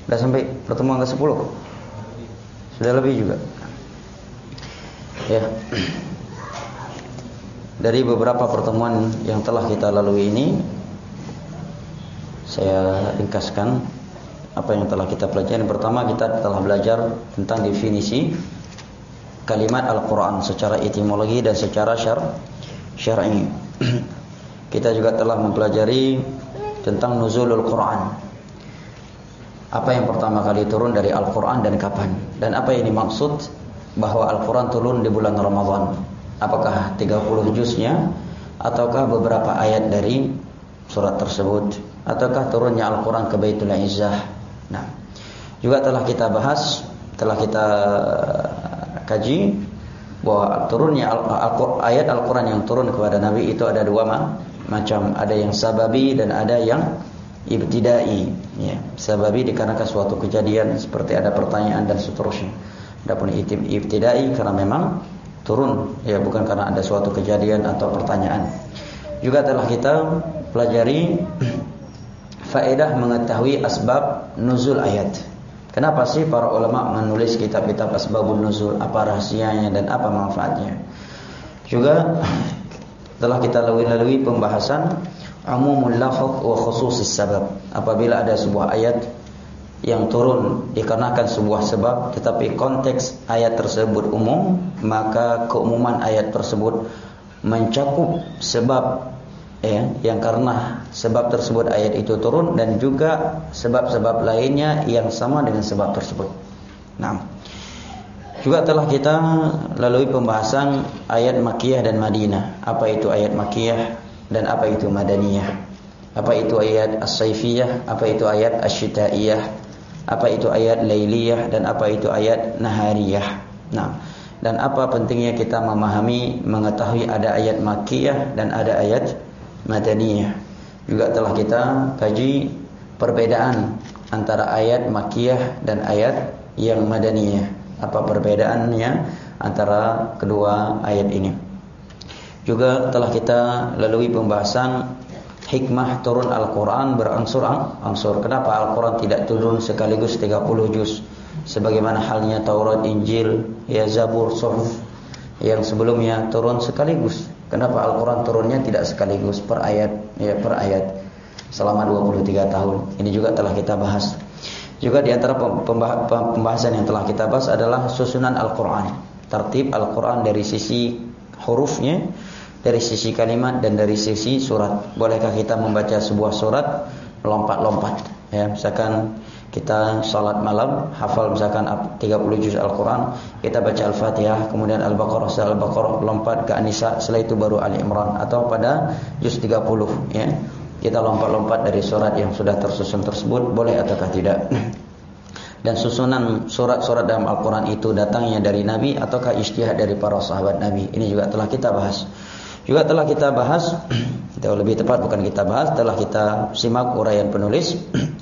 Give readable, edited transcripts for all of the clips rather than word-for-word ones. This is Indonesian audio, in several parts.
Sudah sampai pertemuan ke-10? Sudah lebih juga. Ya. Dari beberapa pertemuan yang telah kita lalui ini, saya ringkaskan apa yang telah kita pelajari. Pertama, kita telah belajar tentang definisi kalimat Al-Quran secara etimologi dan secara syar'i. Kita juga telah mempelajari tentang nuzulul Quran. Apa yang pertama kali turun dari Al-Quran dan kapan? Dan apa yang dimaksud bahwa Al-Quran turun di bulan Ramadan? Apakah 30 juznya? Ataukah beberapa ayat dari surat tersebut? Ataukah turunnya Al-Quran ke Baitul Izzah? Nah, juga telah kita bahas, telah kita kaji bahwa turunnya ayat Al-Quran yang turun kepada Nabi itu ada dua macam. Ada yang sababi dan ada yang ibtidai, ya. Sababi dikarenakan suatu kejadian seperti ada pertanyaan dan seterusnya. Adapun ibtidai karena memang turun, ya, bukan karena ada suatu kejadian atau pertanyaan. Juga telah kita pelajari faedah mengetahui asbab nuzul ayat. Kenapa sih para ulama menulis kitab-kitab asbabun nuzul? Apa rahasianya dan apa manfaatnya? Juga telah kita lalui pembahasan umumul lafaz wa khususis sabab. Apabila ada sebuah ayat yang turun dikarenakan sebuah sebab, tetapi konteks ayat tersebut umum, maka keumuman ayat tersebut mencakup sebab, ya, yang karena sebab tersebut ayat itu turun, dan juga sebab-sebab lainnya yang sama dengan sebab tersebut. Nah, juga telah kita lalui pembahasan ayat Makkiyah dan Madinah. Apa itu ayat Makkiyah dan apa itu Madaniyah? Apa itu ayat As-Saifiyah? Apa itu ayat Asy-Syita'iyah? Apa itu ayat Lailiyah dan apa itu ayat Nahariyah? Nah, dan apa pentingnya kita memahami, mengetahui ada ayat Makkiyah dan ada ayat Madaniyah. Juga telah kita kaji perbedaan antara ayat Makkiyah dan ayat yang Madaniyah. Apa perbedaannya antara kedua ayat ini? Juga telah kita lalui pembahasan hikmah turun Al-Quran berangsur-angsur. Kenapa Al-Quran tidak turun sekaligus 30 juz sebagaimana halnya Taurat, Injil, ya, Zabur, Suhuf yang sebelumnya turun sekaligus? Kenapa Al-Quran turunnya tidak sekaligus per ayat, ya, per ayat selama 23 tahun? Ini juga telah kita bahas. Juga di antara pembahasan yang telah kita bahas adalah susunan Al-Quran, tertib Al-Quran dari sisi hurufnya, dari sisi kalimat dan dari sisi surat. Bolehkah kita membaca sebuah surat lompat-lompat, ya, misalkan kita salat malam hafal misalkan 30 juz Al-Quran, kita baca Al-Fatihah, kemudian Al-Baqarah, setelah Al-Baqarah lompat ke An-Nisa, setelah itu baru Ali Imran, atau pada juz 30, ya, kita lompat-lompat dari surat yang sudah tersusun tersebut, boleh ataukah tidak? Dan susunan surat-surat dalam Al-Quran itu datangnya dari Nabi ataukah ijtihad dari para sahabat Nabi? Ini juga telah kita bahas. Juga telah kita bahas, atau lebih tepat bukan kita bahas, telah kita simak uraian penulis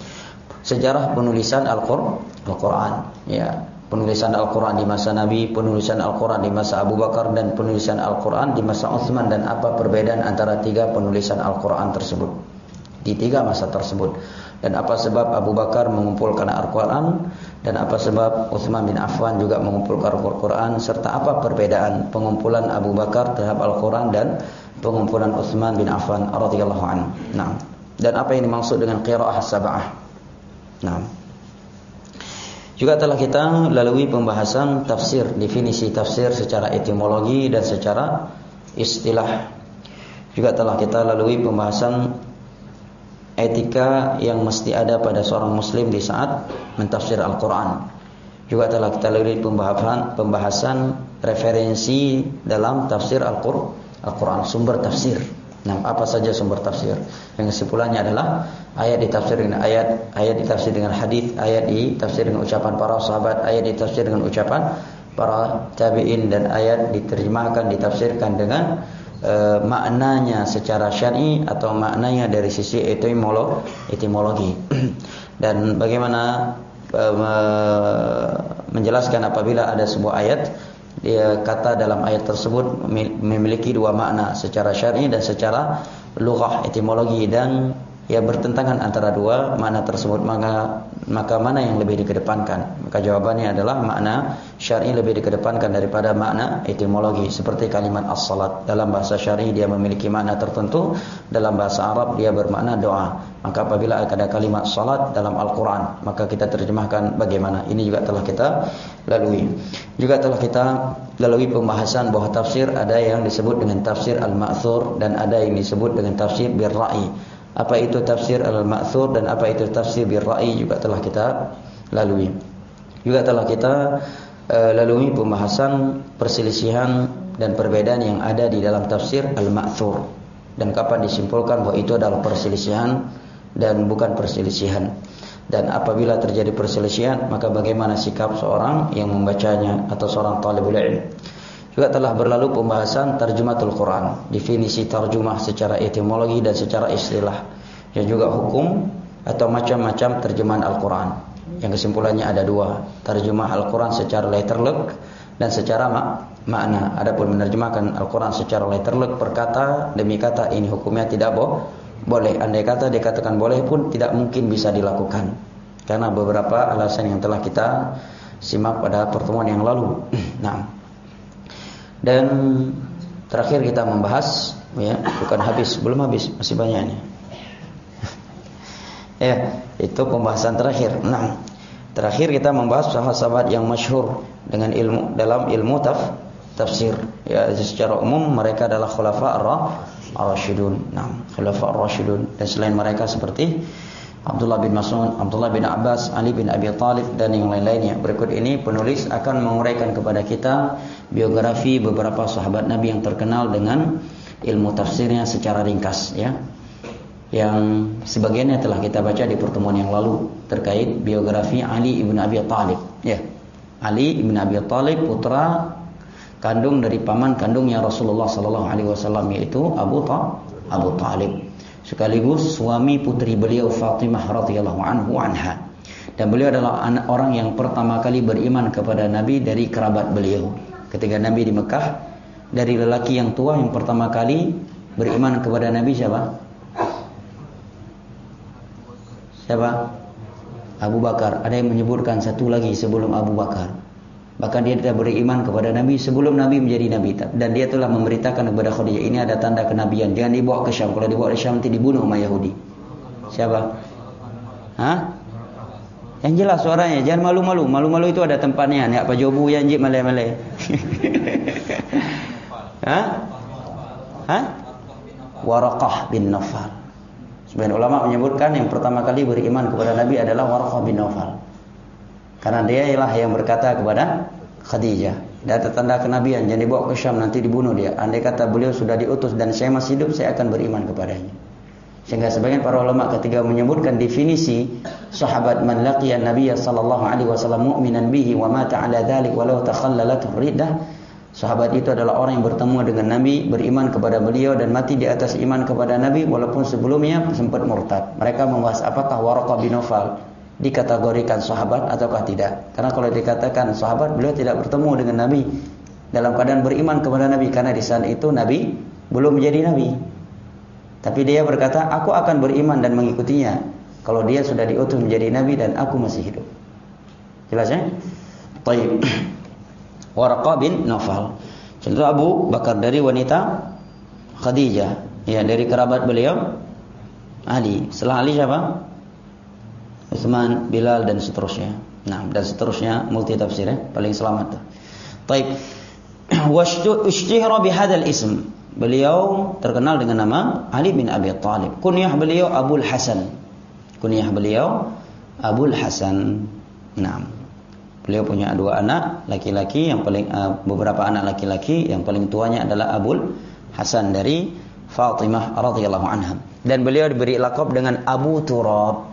sejarah penulisan Al-Quran, ya, penulisan Al-Quran di masa Nabi, penulisan Al-Quran di masa Abu Bakar, dan penulisan Al-Quran di masa Utsman, dan apa perbedaan antara tiga penulisan Al-Quran tersebut di tiga masa tersebut, dan apa sebab Abu Bakar mengumpulkan Al-Quran dan apa sebab Utsman bin Affan juga mengumpulkan Al-Quran, serta apa perbedaan pengumpulan Abu Bakar terhadap Al-Quran dan pengumpulan Utsman bin Affan radhiyallahu anhu. Nah, dan apa yang dimaksud dengan qiraah sab'ah. Nah, juga telah kita lalui pembahasan tafsir, definisi tafsir secara etimologi dan secara istilah. Juga telah kita lalui pembahasan etika yang mesti ada pada seorang muslim di saat mentafsir Al-Quran. Juga telah kita lalui pembahasan referensi dalam tafsir Al-Quran, sumber tafsir. Nah, apa saja sumber tafsir? Yang kesimpulannya adalah ayat ditafsir dengan ayat, ayat ditafsir dengan hadis, ayat ditafsir dengan ucapan para sahabat, ayat ditafsir dengan ucapan para tabi'in, dan ayat diterjemahkan, ditafsirkan dengan maknanya secara syar'i atau maknanya dari sisi etimologi. Dan bagaimana menjelaskan apabila ada sebuah ayat, kata dalam ayat tersebut memiliki dua makna, secara syar'i dan secara lughah etimologi, dan ya bertentangan antara dua makna tersebut, maka mana yang lebih dikedepankan? Maka jawabannya adalah makna syar'i lebih dikedepankan daripada makna etimologi. Seperti kalimat as-salat, dalam bahasa syar'i dia memiliki makna tertentu, dalam bahasa Arab dia bermakna doa. Maka apabila ada kalimat salat dalam Al-Quran, maka kita terjemahkan bagaimana? Ini juga telah kita lalui. Juga telah kita lalui pembahasan bahwa tafsir ada yang disebut dengan tafsir al-ma'thur dan ada yang disebut dengan tafsir bir-ra'i. Apa itu tafsir al-ma'thur dan apa itu tafsir bir-ra'i juga telah kita lalui. Juga telah kita lalui pembahasan perselisihan dan perbedaan yang ada di dalam tafsir al-ma'thur dan kapan disimpulkan bahwa itu adalah perselisihan dan bukan perselisihan. Dan apabila terjadi perselisihan, maka bagaimana sikap seorang yang membacanya atau seorang talibul ilm. Juga telah berlalu pembahasan tarjumatul Quran, definisi tarjumah secara etimologi dan secara istilah, dan juga hukum atau macam-macam terjemahan Al-Quran. Yang kesimpulannya ada dua, tarjumah Al-Quran secara letterlek dan secara makna. Adapun menerjemahkan Al-Quran secara letterlek per kata demi kata, ini hukumnya tidak boleh. Andai kata dikatakan boleh pun tidak mungkin bisa dilakukan, karena beberapa alasan yang telah kita simak pada pertemuan yang lalu. Nah, dan terakhir kita membahas, ya, bukan habis, belum habis, masih banyak ini. Ya, itu pembahasan terakhir. Nah, terakhir kita membahas sahabat-sahabat yang masyhur dengan ilmu dalam ilmu tafsir. Ya, secara umum mereka adalah khulafa ar-rasyidun. Nah, khulafa ar-rasyidun, dan selain mereka seperti Abdullah bin Mas'ud, Abdullah bin Abbas, Ali bin Abi Thalib dan yang lain-lainnya. Berikut ini penulis akan menguraikan kepada kita biografi beberapa sahabat Nabi yang terkenal dengan ilmu tafsirnya secara ringkas, ya. Yang sebagiannya telah kita baca di pertemuan yang lalu terkait biografi Ali bin Abi Thalib, ya. Ali bin Abi Thalib putra kandung dari paman kandungnya Rasulullah sallallahu alaihi wasallam, yaitu Abu Thalib. Sekaligus suami putri beliau Fatimah radhiyallahu anha. Dan beliau adalah orang yang pertama kali beriman kepada Nabi dari kerabat beliau. Ketika Nabi di Mekah, dari lelaki yang tua yang pertama kali beriman kepada Nabi siapa? Abu Bakar. Ada yang menyebutkan satu lagi sebelum Abu Bakar. Bahkan dia tidak beriman kepada Nabi sebelum Nabi menjadi Nabi. Dan dia telah memberitakan kepada Khadijah, ini ada tanda kenabian, jangan dibawa ke Syam. Kalau dibawa ke Syam nanti dibunuh sama Yahudi. Siapa? Hah? Yang jelas suaranya, jangan malu-malu. Malu-malu itu ada tempatnya. Ni apa jobu yang jip malai-malai. Hah? Waraqah bin Nawfal. Sebagian ulama menyebutkan yang pertama kali beriman kepada Nabi adalah Waraqah bin Nawfal. Karena dia ialah yang berkata kepada Khadijah, ada tanda kenabian, jangan dibawa ke Syam nanti dibunuh dia. Andai kata beliau sudah diutus dan saya masih hidup, saya akan beriman kepadanya. Sehingga sebagian para ulama ketika menyebutkan definisi sahabat man laqiya Nabiy sallallahu alaihi wasallam mu'minan bihi wa mata ala dzalik walau takhallalat riddah, sahabat itu adalah orang yang bertemu dengan Nabi, beriman kepada beliau dan mati di atas iman kepada Nabi walaupun sebelumnya sempat murtad. Mereka membahas apakah Waraqah bin Nawfal dikategorikan sahabat ataukah tidak. Karena kalau dikatakan sahabat, beliau tidak bertemu dengan Nabi dalam keadaan beriman kepada Nabi, karena di saat itu Nabi belum menjadi Nabi. Tapi dia berkata, aku akan beriman dan mengikutinya kalau dia sudah diutus menjadi Nabi dan aku masih hidup. Jelas ya? Baik. Waraqah bin Nawfal. Contoh Abu Bakar dari wanita Khadijah, ya, dari kerabat beliau Ali. Setelah Ali siapa? Utsman, Bilal dan seterusnya. Nah, dan seterusnya multi tafsir, ya, paling selamat tuh. Baik. Washtihara bihadzal ism. Beliau terkenal dengan nama Ali bin Abi Thalib. Kunyah beliau Abul Hasan. Kunyah beliau Abul Hasan. Nah, beliau punya dua anak laki-laki, yang paling beberapa anak laki-laki, yang paling tuanya adalah Abul Hasan dari Fatimah radhiyallahu anha. Dan beliau diberi lakab dengan Abu Turab.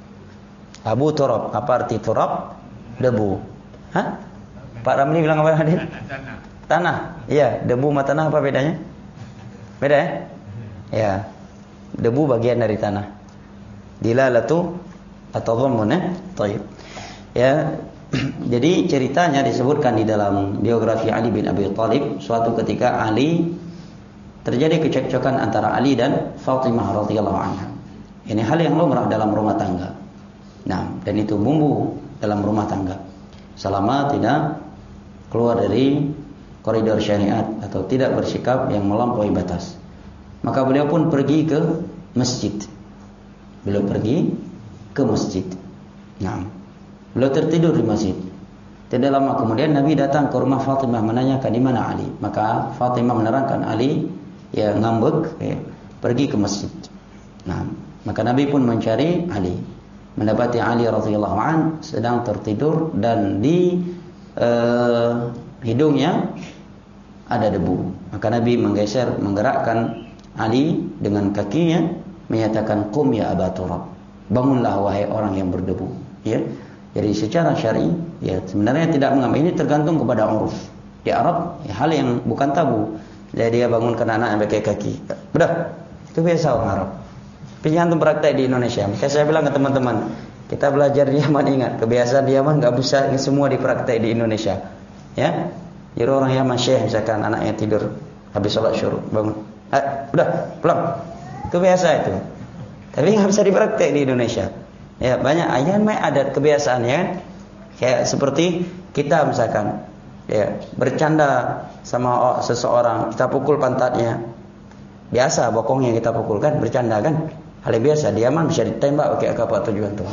Abu Turab, apa arti turab? Debu. Hah? Pak Ramli bilang apa tadi? Tanah. Iya, debu sama tanah apa bedanya? Beda ya? Ya. Debu bagian dari tanah. Dilalatu atau dhammun, ya. Baik. Ya. Jadi ceritanya disebutkan di dalam biografi Ali bin Abi Thalib, suatu ketika terjadi kecekcokan antara Ali dan Fatimah radhiyallahu anha. Ini hal yang lumrah dalam rumah tangga. Nah, dan itu bumbu dalam rumah tangga. Selama tidak keluar dari koridor syariat atau tidak bersikap yang melampaui batas. Maka beliau pun pergi ke masjid. Beliau pergi ke masjid. Nah, beliau tertidur di masjid. Tidak lama kemudian Nabi datang ke rumah Fatimah menanyakan di mana Ali. Maka Fatimah menerangkan Ali ya ngambek, ya, pergi ke masjid. Nah, maka Nabi pun mencari Ali. Mendapati Ali radhiyallahu an sedang tertidur dan di hidungnya ada debu. Maka Nabi menggerakkan Ali dengan kakinya, menyatakan qum ya Aba Turab. Bangunlah wahai orang yang berdebu. Ya. Jadi secara syar'i ya sebenarnya tidak mengambil, ini tergantung kepada uruf. Di Arab ya, hal yang bukan tabu. Jadi dia bangunkan anak yang pakai kaki. Udah, itu biasa orang Arab. Tapi jangan praktek di Indonesia. Maka saya bilang ke teman-teman, kita belajar di Yaman, ingat kebiasaan di Yaman nggak bisa semua dipraktek di Indonesia. Ya, jadi orang Yaman syekh misalkan anaknya tidur habis sholat syuruk bangun, udah pulang. Itu biasa itu. Tapi nggak bisa dipraktek di Indonesia. Ya banyak aja adat kebiasaan ya, kayak seperti kita misalkan ya bercanda sama seseorang, kita pukul pantatnya, biasa bokongnya kita pukul kan, bercanda kan, hal yang biasa. Dia mah bisa ditembak pakai AK-47 tuh.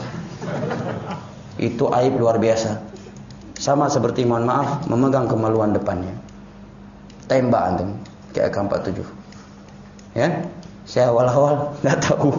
Itu aib luar biasa. Sama seperti mohon maaf memegang kemaluan depannya, tembak antum pakai AK-47. Ya, saya awal-awal nggak tahu.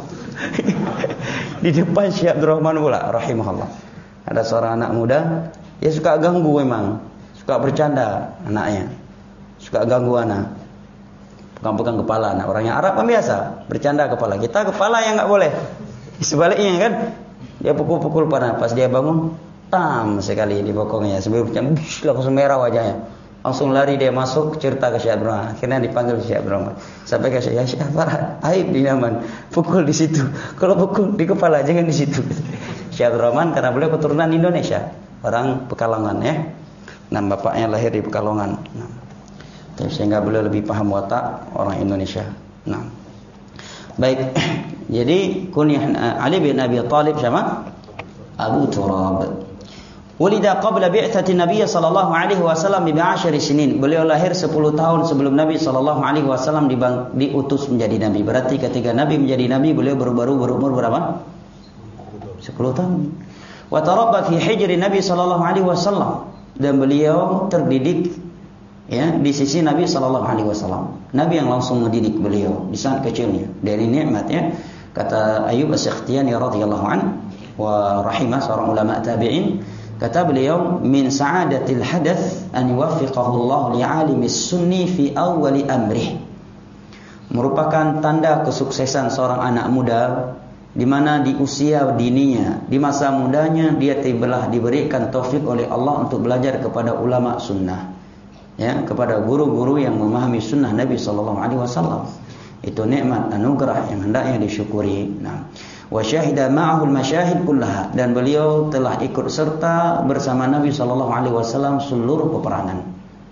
Di depan Syekh Abdurrahman pula rahimahullah. Ada seorang anak muda, dia suka ganggu memang, suka bercanda anaknya. Suka ganggu anak. Pegang-pegang kepala anak. Orangnya Arab kan biasa, bercanda kepala. Kita kepala yang enggak boleh. Sebaliknya kan, dia pukul-pukul pada pas dia bangun, tam sekali di bokongnya. Sebelum langsung merah wajahnya. Langsung lari dia masuk cerita ke Syekh Abdurrahman. Akhirnya dipanggil Syekh Abdurrahman. Sampai ke Syekh, ya Syekh Farah, aib di Yaman. Pukul di situ. Kalau pukul di kepala jangan di situ. Syekh Abdurrahman karena beliau keturunan Indonesia, orang Pekalongan ya. Nah, bapaknya lahir di Pekalongan. Nah, sehingga beliau lebih paham watak orang Indonesia. Nah, baik. Jadi kunyah Ali bin Abi Thalib sama Abu Turab. Walida qabla bi'tsati Nabi sallallahu alaihi wasallam bi 10 sinin. Beliau lahir 10 tahun sebelum Nabi sallallahu alaihi wasallam diutus menjadi nabi. Berarti ketika Nabi menjadi nabi beliau baru berumur berapa? 10 tahun. Wa tarabba fi hijri Nabi sallallahu alaihi wasallam, dan beliau terdidik ya di sisi Nabi sallallahu alaihi wasallam. Nabi yang langsung mendidik beliau di saat kecilnya. Dari nikmat ya. Kata Ayyub As-Sikhtiyani radhiyallahu an wa rahimah, seorang ulama tabi'in, kata beliau, min sa'adatil hadath an yuwaffiqahu Allah li'alimis sunni fi awwali amrih. Merupakan tanda kesuksesan seorang anak muda di mana di usia dininya, di masa mudanya dia telah diberikan taufik oleh Allah untuk belajar kepada ulama sunnah. Ya, kepada guru-guru yang memahami sunnah Nabi sallallahu alaihi wasallam. Itu nikmat anugerah yang hendaknya disyukuri. Nah, wa syahida ma'ahul masyahid kullaha, dan beliau telah ikut serta bersama Nabi sallallahu alaihi wasallam seluruh peperangan.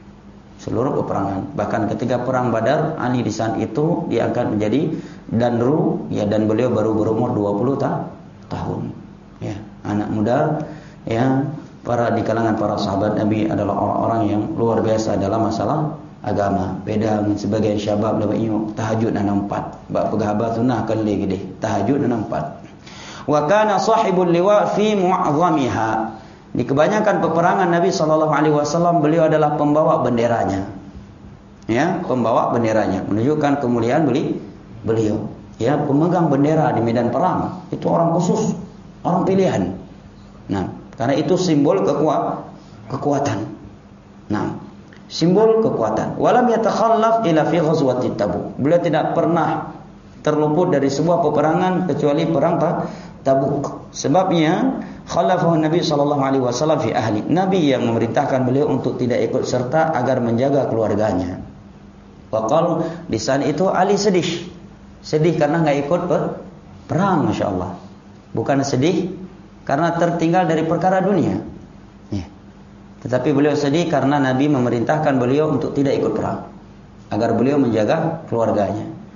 Bahkan ketika perang Badar, Ali di saat itu diangkat menjadi danru ya, dan beliau baru berumur 20 tahun. Ya, anak muda ya, di kalangan para sahabat Nabi adalah orang-orang yang luar biasa dalam masalah agama. Beda dengan sebagian syabab lebih tahajud dan nampak. Bab pegahabat sunnah kali gede. Tahajud dan nampak. Wa kana sahibul liwa fi mu'azzamiha. Di kebanyakan peperangan Nabi sallallahu alaihi wasallam beliau adalah pembawa benderanya. Ya, pembawa benderanya menunjukkan kemuliaan beliau. Ya, pemegang bendera di medan perang itu orang khusus, orang pilihan. Nah, karena itu simbol kekuatan. Nah, simbol kekuatan. Walam yatakhallaf ila fi ghazwati Tabuk. Beliau tidak pernah terluput dari sebuah peperangan kecuali perang Tabuk. Sebabnya khalafahu Nabi sallallahu alaihi wasallam fi ahli. Nabi yang memerintahkan beliau untuk tidak ikut serta agar menjaga keluarganya. Waqal di saat itu Ali sedih. Sedih karena enggak ikut perang, masyaallah. Bukan sedih karena tertinggal dari perkara dunia. Tetapi beliau sedih karena Nabi memerintahkan beliau untuk tidak ikut perang, agar beliau menjaga keluarganya.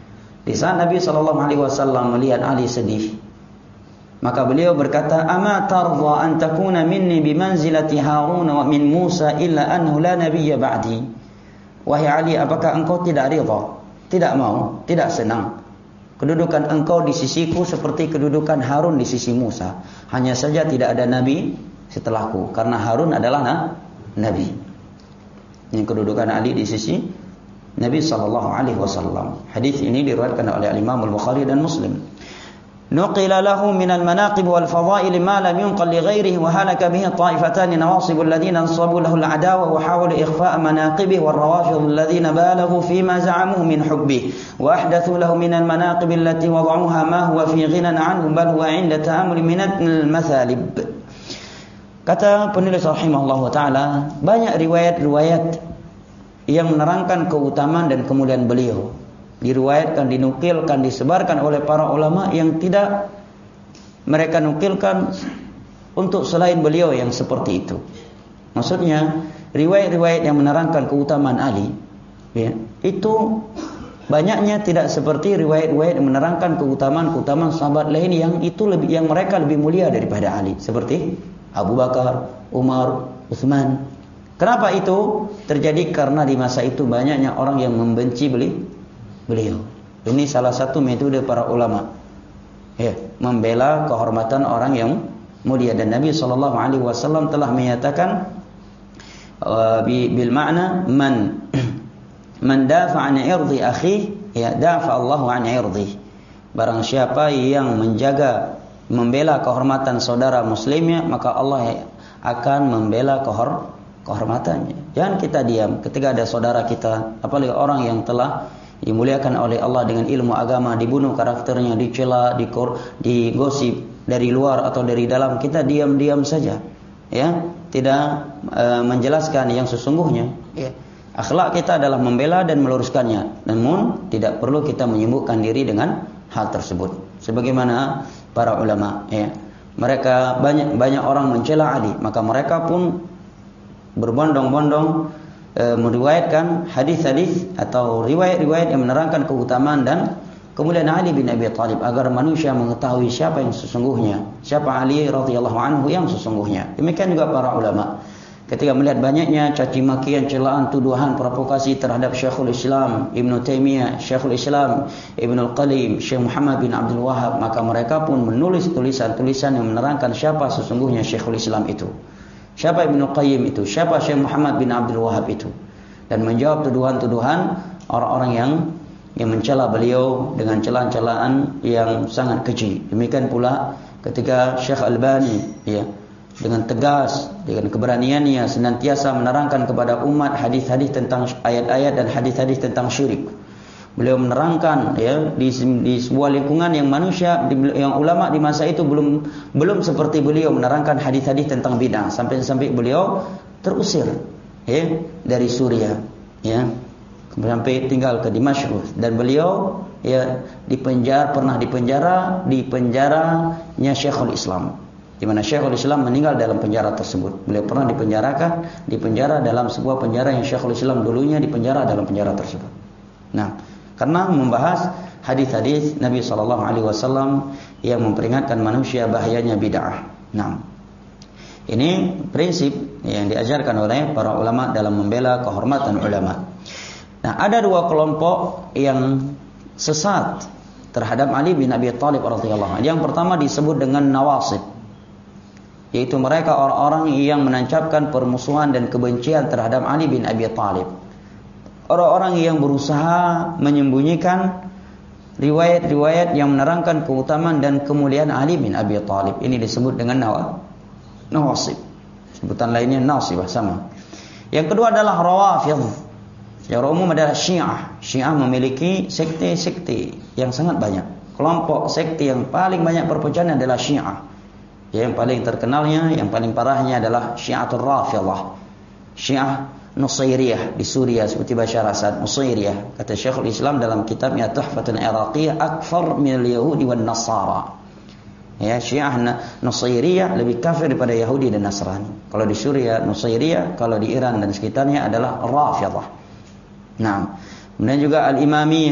Di saat Nabi SAW melihat Ali sedih, maka beliau berkata, "Ama tarda an takuna minni bimanzilati Harun wa min Musa illa annahu la nabiyya ba'di." Wahai Ali, apakah engkau tidak ridha, tidak mau, tidak senang kedudukan engkau di sisiku seperti kedudukan Harun di sisi Musa? Hanya saja tidak ada nabi setelahku, karena Harun adalah nabi. Ini kedudukan Ali di sisi Nabi SAW. Hadis ini diriwayatkan oleh Imam Al-Bukhari dan Muslim. Nuqila lahu min al-manaqib wal fadail ma lam yunqal li ghairihi wa halaka bihi ta'ifatan nawasib alladhina ansabu lahu al-adawa wa hawalu ikhfa' manaqibihi wal rawafid alladhina balaghu fima za'amu min hubbihi wa ahdathu lahu min al-manaqib allati wada'uha ma huwa fi ghinan anhu bal huwa 'inda ta'ammul min al-mathalib. Kata penulis rahimahullah ta'ala, banyak riwayat-riwayat yang menerangkan keutamaan dan kemuliaan beliau, diriwayatkan, dinukilkan, disebarkan oleh para ulama yang tidak mereka nukilkan untuk selain beliau yang seperti itu. Maksudnya riwayat-riwayat yang menerangkan keutamaan Ali, ya, itu banyaknya tidak seperti riwayat-riwayat yang menerangkan keutamaan sahabat lain yang mereka lebih mulia daripada Ali, seperti Abu Bakar, Umar, Utsman. Kenapa itu terjadi? Karena di masa itu banyaknya orang yang membenci beliau. Ini salah satu metode para ulama, ya, membela kehormatan orang yang mulia. Dan Nabi SAW telah menyatakan bil makna man dafa an irdi akhi, ya, dafa Allahu an irdi. Barang siapa yang menjaga, membela kehormatan saudara muslimnya, maka Allah akan membela kehormatannya. Jangan kita diam ketika ada saudara kita, apalagi orang yang telah dimuliakan oleh Allah dengan ilmu agama, dibunuh karakternya, dicela, digosip dari luar atau dari dalam, kita diam-diam saja, ya, tidak menjelaskan yang sesungguhnya, ya. Akhlak kita adalah membela dan meluruskannya, namun tidak perlu kita menyibukkan diri dengan hal tersebut. Sebagaimana para ulama, ya, mereka banyak orang mencela Ali, maka mereka pun berbondong-bondong meriwayatkan hadis-hadis atau riwayat-riwayat yang menerangkan keutamaan dan kemuliaan Ali bin Abi Thalib agar manusia mengetahui siapa yang sesungguhnya, siapa Ali radhiyallahu anhu yang sesungguhnya. Demikian juga para ulama ketika melihat banyaknya caci makian, celaan, tuduhan, provokasi terhadap Syekhul Islam Ibnu Taimiyah, Syekhul Islam Ibnu Al-Qayyim, Syekh Muhammad bin Abdul Wahhab, maka mereka pun menulis tulisan-tulisan yang menerangkan siapa sesungguhnya Syekhul Islam itu, siapa Ibnu Qayyim itu, siapa Syekh Muhammad bin Abdul Wahhab itu, dan menjawab tuduhan-tuduhan orang-orang yang mencela beliau dengan celaan-celaan yang sangat keji. Demikian pula ketika Syekh Albani, ya, dengan tegas, dengan keberaniannya senantiasa menerangkan kepada umat hadis-hadis tentang ayat-ayat dan hadis-hadis tentang syirik. Beliau menerangkan, ya, di sebuah lingkungan yang manusia, yang ulama di masa itu belum seperti beliau menerangkan hadis-hadis tentang bid'ah, sampai beliau terusir, ya, dari Suriah, ya, sampai tinggal ke Damaskus, dan beliau, ya, pernah dipenjaranya Syekhul Islam, di mana Syekhul Islam meninggal dalam penjara tersebut. Beliau pernah dipenjara dalam sebuah penjara yang Syekhul Islam dulunya dipenjara dalam penjara tersebut. Nah, karena membahas hadis-hadis Nabi SAW yang memperingatkan manusia bahayanya bid'ah. Nah, ini prinsip yang diajarkan oleh para ulama dalam membela kehormatan ulama. Nah, ada dua kelompok yang sesat terhadap Ali bin Abi Thalib radhiyallahu anhu. Yang pertama disebut dengan nawasib, yaitu mereka orang-orang yang menancapkan permusuhan dan kebencian terhadap Ali bin Abi Thalib. Orang-orang yang berusaha menyembunyikan riwayat-riwayat yang menerangkan keutamaan dan kemuliaan Ali bin Abi Thalib. Ini disebut dengan nawasib. Sebutan lainnya nasibah, sama. Yang kedua adalah rawafidh. Secara umum adalah Syiah. Syiah memiliki sekte-sekte yang sangat banyak. Kelompok sekte yang paling banyak perpecahan adalah Syiah. Yang paling terkenalnya, yang paling parahnya adalah Syiatul Rafidhah. Syiah Nusairiyah di Suriah seperti Bashar Asad. Nusairiyah, kata Syekhul Islam dalam kitabnya Tuhfatun Iraqiyah, akfar minal Yahudi wan Nasara. Ya, Syiah Nusairiyah lebih kafir daripada Yahudi dan Nasrani. Kalau di Suriah Nusairiyah, kalau di Iran dan sekitarnya adalah Rafidhah. Nah, kemudian juga Al-Imamiyah,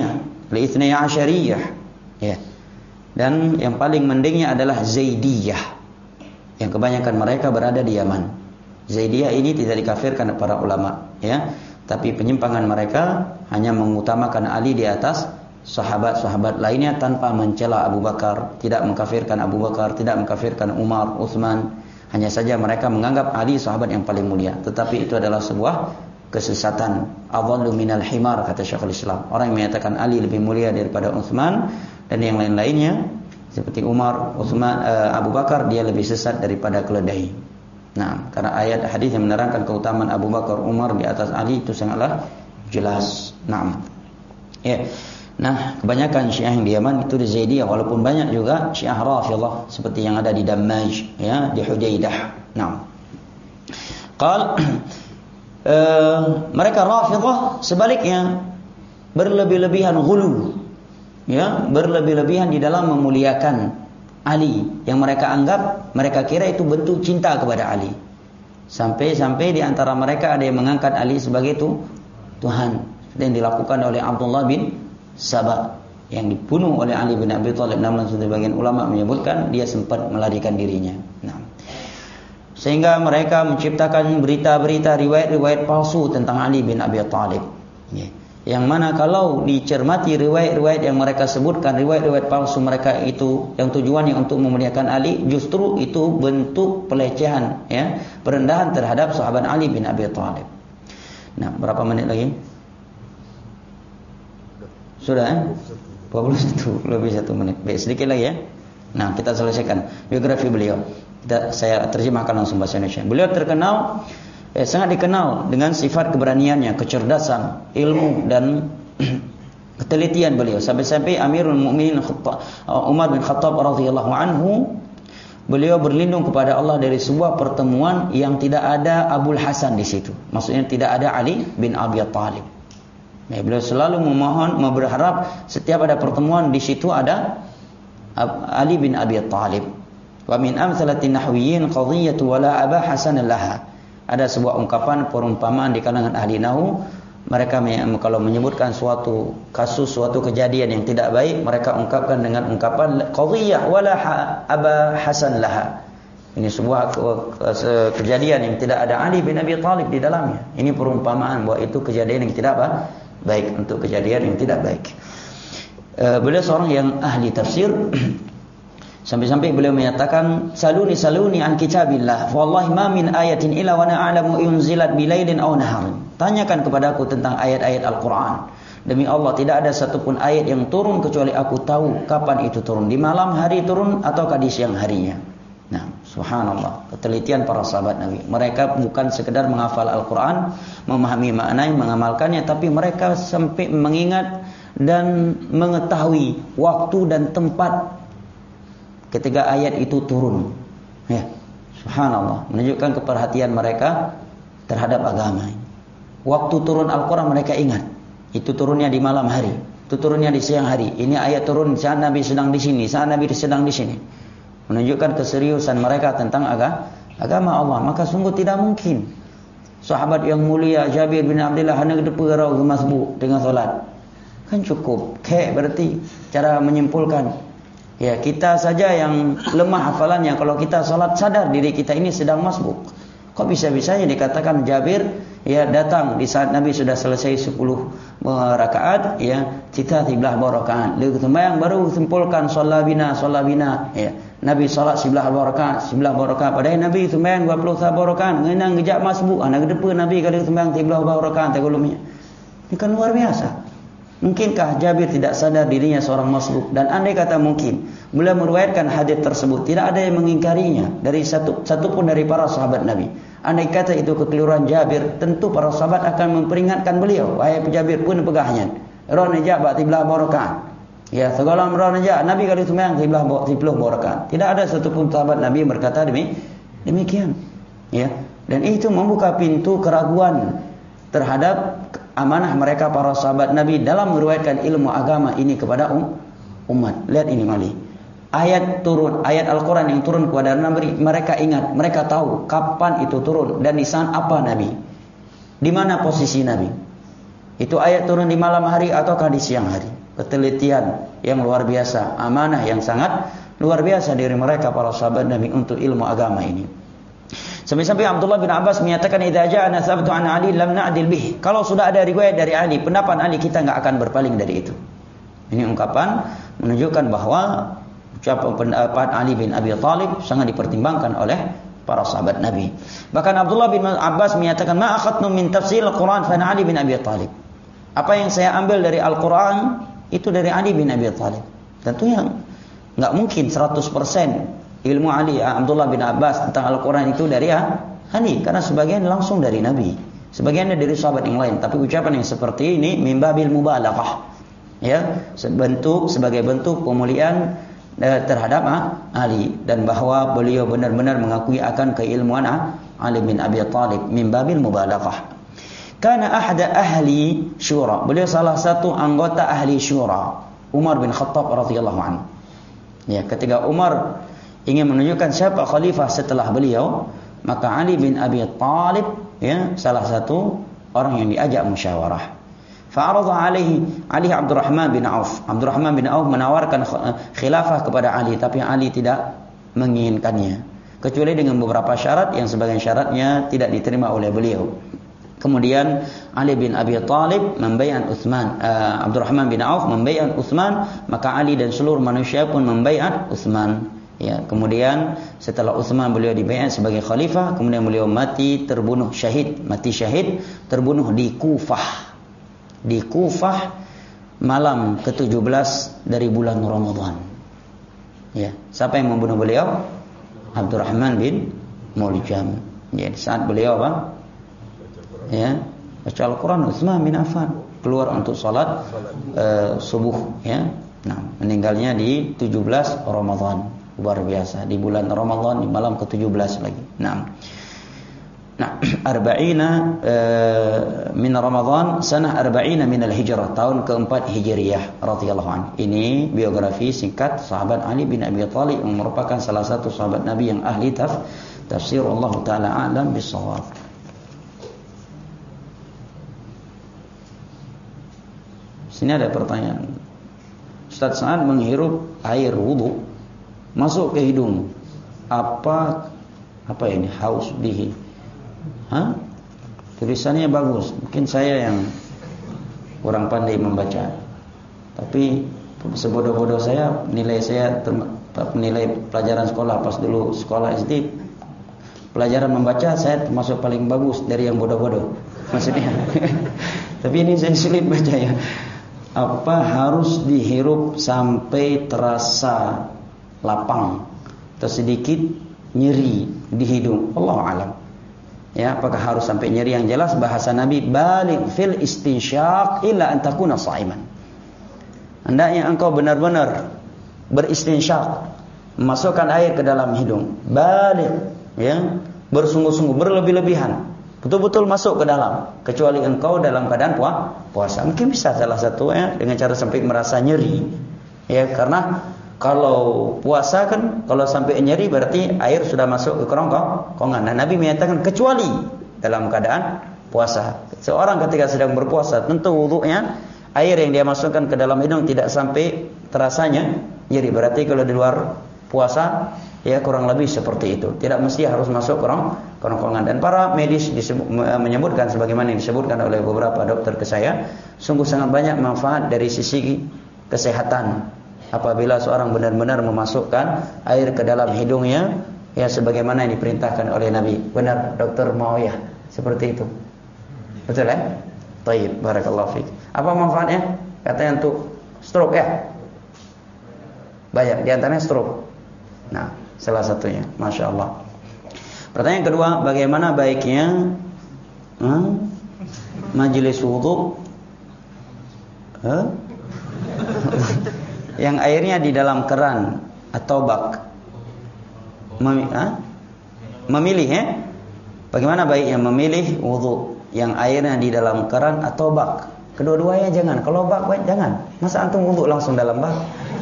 Al-Ithnai Asyariyah. Ya. Dan yang paling mendingnya adalah Zaidiyah. Yang kebanyakan mereka berada di Yaman. Zaidiyah ini tidak dikafirkan para ulama, ya. Tapi penyimpangan mereka hanya mengutamakan Ali di atas sahabat-sahabat lainnya tanpa mencela Abu Bakar, tidak mengkafirkan Abu Bakar, tidak mengkafirkan Umar, Utsman. Hanya saja mereka menganggap Ali sahabat yang paling mulia. Tetapi itu adalah sebuah kesesatan. Adhallu minal himar, kata Syekhul Islam. Orang yang menyatakan Ali lebih mulia daripada Utsman dan yang lain-lainnya seperti Umar, Utsman, Abu Bakar, dia lebih sesat daripada keledai. Nah, karena ayat hadis yang menerangkan keutamaan Abu Bakar, Umar di atas Ali itu sangatlah jelas. Nah, ya. Nah, kebanyakan Syiah yang di Yaman itu di Zaidiyah, walaupun banyak juga Syiah Rafidhah seperti yang ada di Dammaj, ya, di Hudaidah. Nah, mereka Rafidhah sebaliknya berlebih-lebihan ghulu, ya, berlebih-lebihan di dalam memuliakan Ali, yang mereka anggap, mereka kira itu bentuk cinta kepada Ali. Sampai-sampai di antara mereka ada yang mengangkat Ali sebagai Tuhan, yang dilakukan oleh Abdullah bin Sabah yang dibunuh oleh Ali bin Abi Thalib. Namun sebagian ulama menyebutkan dia sempat melarikan dirinya. Nah, sehingga mereka menciptakan berita-berita, riwayat-riwayat palsu tentang Ali bin Abi Thalib. Yang mana kalau dicermati riwayat-riwayat yang mereka sebutkan, riwayat-riwayat palsu mereka itu yang tujuannya untuk memuliakan Ali, justru itu bentuk pelecehan, ya, perendahan terhadap sahabat Ali bin Abi Thalib. Nah, berapa menit lagi? Sudah, 21, lebih 1 menit. Baik, sedikit lagi ya. Nah, kita selesaikan biografi beliau. Saya terjemahkan langsung bahasa Indonesia. Beliau terkenal, sangat dikenal dengan sifat keberaniannya, kecerdasan, ilmu dan ketelitian beliau. Sampai-sampai Amirul Mukminin Umar bin Khattab radhiyallahu anhu, beliau berlindung kepada Allah dari sebuah pertemuan yang tidak ada Abul Hasan di situ. Maksudnya tidak ada Ali bin Abi Thalib. Beliau selalu memohon, berharap setiap ada pertemuan di situ ada Ali bin Abi Thalib. Wa min amsalatin nahwiyyin qadhiyatu wala aba hasan laha. Ada sebuah ungkapan perumpamaan di kalangan ahli nahwu, mereka kalau menyebutkan suatu kasus, suatu kejadian yang tidak baik, mereka ungkapkan dengan ungkapan qadhiyah wala aba hasan laha. Ini sebuah kejadian yang tidak ada Ali bin Abi Thalib di dalamnya. Ini perumpamaan bahwa itu kejadian yang tidak baik, untuk kejadian yang tidak baik. Beliau seorang yang ahli tafsir. Sampai-sampai beliau menyatakan, saluni an kitabillah, wallahi ma min ayatin illa wa na'lamu unzilat bilailin aw naharin. Tanyakan kepadaku tentang ayat-ayat Al-Qur'an. Demi Allah, tidak ada satupun ayat yang turun kecuali aku tahu kapan itu turun, di malam hari turun ataukah di siang harinya. Nah, subhanallah, ketelitian para sahabat Nabi. Mereka bukan sekedar menghafal Al-Qur'an, memahami maknanya, mengamalkannya, tapi mereka sampai mengingat dan mengetahui waktu dan tempat ketika ayat itu turun. Ya, subhanallah, menunjukkan keperhatian mereka terhadap agama. Waktu turun Al-Quran mereka ingat. Itu turunnya di malam hari, itu turunnya di siang hari. Ini ayat turun saat Nabi sedang di sini, saat Nabi sedang di sini. Menunjukkan keseriusan mereka tentang agama Allah. Maka sungguh tidak mungkin sahabat yang mulia Jabir bin Abdullah hanya kedeparau ke masbuk dengan solat. Kan cukup. Kayak berarti cara menyimpulkan. Ya, kita saja yang lemah hafalannya, kalau kita salat sadar diri kita ini sedang masbuk. Kok bisa-bisanya dikatakan Jabir ya datang di saat Nabi sudah selesai 10 rakaat, ya, kita 13 rakaat. Lalu sembahyang baru simpulkan sallabina. Ya, Nabi salat 11 rakaat. Padahal Nabi sembahyang 20 rakaat. Ngenang ngejak masbuk, anak depan Nabi kali sembahyang 13 rakaat tegulumnya. Ini kan luar biasa. Mungkinkah Jabir tidak sadar dirinya seorang masbuk? Dan andai kata mungkin, beliau meriwayatkan hadis tersebut, tidak ada yang mengingkarinya dari satupun dari para sahabat Nabi. Andai kata itu kekeliruan Jabir, tentu para sahabat akan memperingatkan beliau. Wahai Jabir pun pegahnya, ron aja bak 13 rakaat. Ya, segala ron aja Nabi kali sembahyang 10 rakaat. Tidak ada satupun sahabat Nabi yang berkata demikian. Ya, dan itu membuka pintu keraguan terhadap amanah mereka para sahabat Nabi dalam meriwayatkan ilmu agama ini kepada umat. Lihat ini mali. Ayat turun, ayat Al-Quran yang turun kepada Nabi, mereka ingat, mereka tahu kapan itu turun dan di saat apa Nabi. Di mana posisi Nabi. Itu ayat turun di malam hari ataukah di siang hari. ketelitian yang luar biasa, amanah yang sangat luar biasa dari mereka para sahabat Nabi untuk ilmu agama ini. Sampai-sampai Abdullah bin Abbas menyatakan, "Idza ja'ana thabtu an Ali lam na'dil bih." Kalau sudah ada riwayat dari Ali, pendapat Ali kita enggak akan berpaling dari itu. Ini ungkapan menunjukkan bahwa ucapan pendapat Ali bin Abi Thalib sangat dipertimbangkan oleh para sahabat Nabi. Bahkan Abdullah bin Abbas menyatakan, "Ma akhadnu min tafsir Al-Qur'an fa Ali bin Abi Thalib." Apa yang saya ambil dari Al-Qur'an itu dari Ali bin Abi Thalib. Tentu yang enggak mungkin 100% ilmu Ali Abdullah bin Abbas tentang Al-Quran itu dari Ali, karena sebagian langsung dari Nabi, sebagiannya dari sahabat yang lain. Tapi ucapan yang seperti ini mimbabil mubalaghah, ya, sebagai bentuk pemuliaan terhadap Ali, dan bahwa beliau benar-benar mengakui akan keilmuan Ali bin Abi Thalib, mimbabil mubalaghah. Kana ahada ahli syura, beliau salah satu anggota ahli syura, Umar bin Khattab radhiyallahu anhu. Ya, ketika Umar ingin menunjukkan siapa khalifah setelah beliau, maka Ali bin Abi Thalib, ya, salah satu orang yang diajak musyawarah. Fa'aradha alaihi Abdurrahman bin Auf. Abdurrahman bin Auf menawarkan khilafah kepada Ali, tapi Ali tidak menginginkannya, kecuali dengan beberapa syarat yang sebagian syaratnya tidak diterima oleh beliau. Kemudian Ali bin Abi Thalib membaiat Utsman, Abdurrahman bin Auf membaiat Utsman, maka Ali dan seluruh manusia pun membaiat Utsman. Ya, kemudian setelah Utsman beliau dibaiat sebagai khalifah, kemudian beliau mati syahid terbunuh di Kufah. Di Kufah malam ke-17 dari bulan Ramadan. Ya, siapa yang membunuh beliau? Abdurrahman bin Muljam. Ya, saat beliau apa? Ya, baca Al-Quran, Utsman bin Affan keluar untuk salat subuh, ya. Nah, meninggalnya di 17 Ramadan. Luar biasa, di bulan Ramadan, di malam ke-17 lagi. Nah, arba'ina min Ramadan sanah arba'ina min al-hijrah, tahun keempat Hijriyah radhiyallahu anhu. Ini biografi singkat sahabat Ali bin Abi Thalib yang merupakan salah satu sahabat Nabi yang ahli tafsir. Allah taala a'lam bis-shawab. Sini ada pertanyaan. Ustaz, saat menghirup air wudu masuk ke hidung, apa ini haus bihi? Tulisannya bagus, mungkin saya yang kurang pandai membaca. Tapi sebodoh-bodoh saya, nilai pelajaran sekolah pas dulu sekolah SD, pelajaran membaca saya termasuk paling bagus dari yang bodoh-bodoh. Maksudnya. Tapi ini saya sulit baca ya. Apa harus dihirup sampai terasa lapang atau sedikit nyeri di hidung? Allahu a'lam. Ya, apakah harus sampai nyeri? Yang jelas bahasa Nabi, baligh fil istinsyaq illa an takuna sha'iman. Hendaknya engkau benar-benar beristinsyaq, memasukkan air ke dalam hidung. Baligh, ya, bersungguh-sungguh, berlebih-lebihan. Betul-betul masuk ke dalam, kecuali engkau dalam keadaan puasa. Mungkin bisa salah satu, ya, dengan cara sampai merasa nyeri. Ya, karena kalau puasa kan, kalau sampai nyeri berarti air sudah masuk ke kerongkongan. Nah, Nabi menyatakan kecuali dalam keadaan puasa. Seorang ketika sedang berpuasa, tentu wudunya, air yang dia masukkan ke dalam hidung tidak sampai terasanya nyeri. Berarti kalau di luar puasa, ya kurang lebih seperti itu. Tidak mesti harus masuk kerongkongan. Dan para medis menyebutkan, sebagaimana yang disebutkan oleh beberapa dokter ke saya, sungguh sangat banyak manfaat dari sisi kesehatan apabila seorang benar-benar memasukkan air ke dalam hidungnya, ya sebagaimana yang diperintahkan oleh Nabi. Benar Dokter Mawiyah, seperti itu. Betul ya? Baik, barakallahu fiik. Apa manfaatnya? Katanya untuk stroke, ya. Banyak di antaranya stroke. Nah, salah satunya, Masya Allah. Pertanyaan kedua, bagaimana baiknya majelis wudu yang airnya di dalam keran atau bak? Memilih, ya? Bagaimana baiknya memilih wudu yang airnya di dalam keran atau bak? Kedua-duanya jangan. Kalau bak, jangan. Masa antum wudu langsung dalam bak?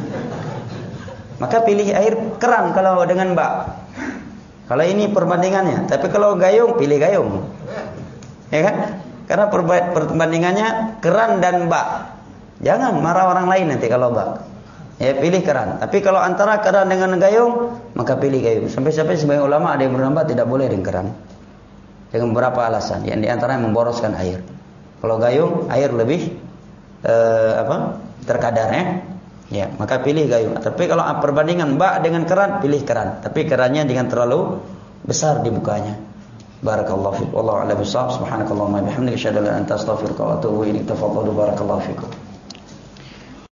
Maka pilih air keran kalau dengan bak. Kalau ini perbandingannya. Tapi kalau gayung, pilih gayung. Ya kan? Karena perbandingannya keran dan bak. Jangan marah orang lain nanti kalau bak. Ya pilih keran. Tapi kalau antara keran dengan gayung, maka pilih gayung. Sampai-sampai sebagian ulama ada yang berpendapat tidak boleh dengan keran. Dengan beberapa alasan. Yang diantaranya memboroskan air. Kalau gayung air lebih terkadar ya. Ya, maka pilih gayung. Tapi kalau perbandingan bak dengan keran, pilih keran. Tapi kerannya jangan terlalu besar dibukanya. Barakallahu fiik. Wallahu a'lam bishawab. Subhanakallahumma bihamdika asyhadu an la ilaha illa anta astaghfiruka wa atubu ilaik. Tafadhalu barakallahu fiikum.